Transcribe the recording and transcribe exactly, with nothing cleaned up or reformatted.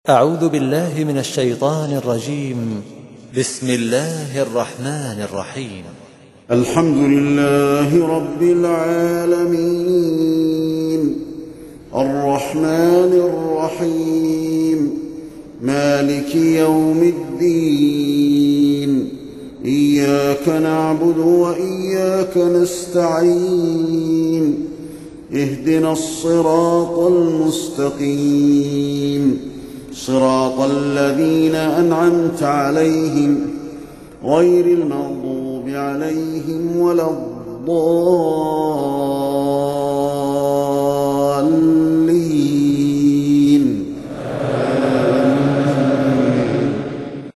أعوذ بالله من الشيطان الرجيم. بسم الله الرحمن الرحيم. الحمد لله رب العالمين الرحمن الرحيم مالك يوم الدين إياك نعبد وإياك نستعين اهدنا الصراط المستقيم صراط الذين أنعمت عليهم غير المغضوب عليهم ولا الضالين.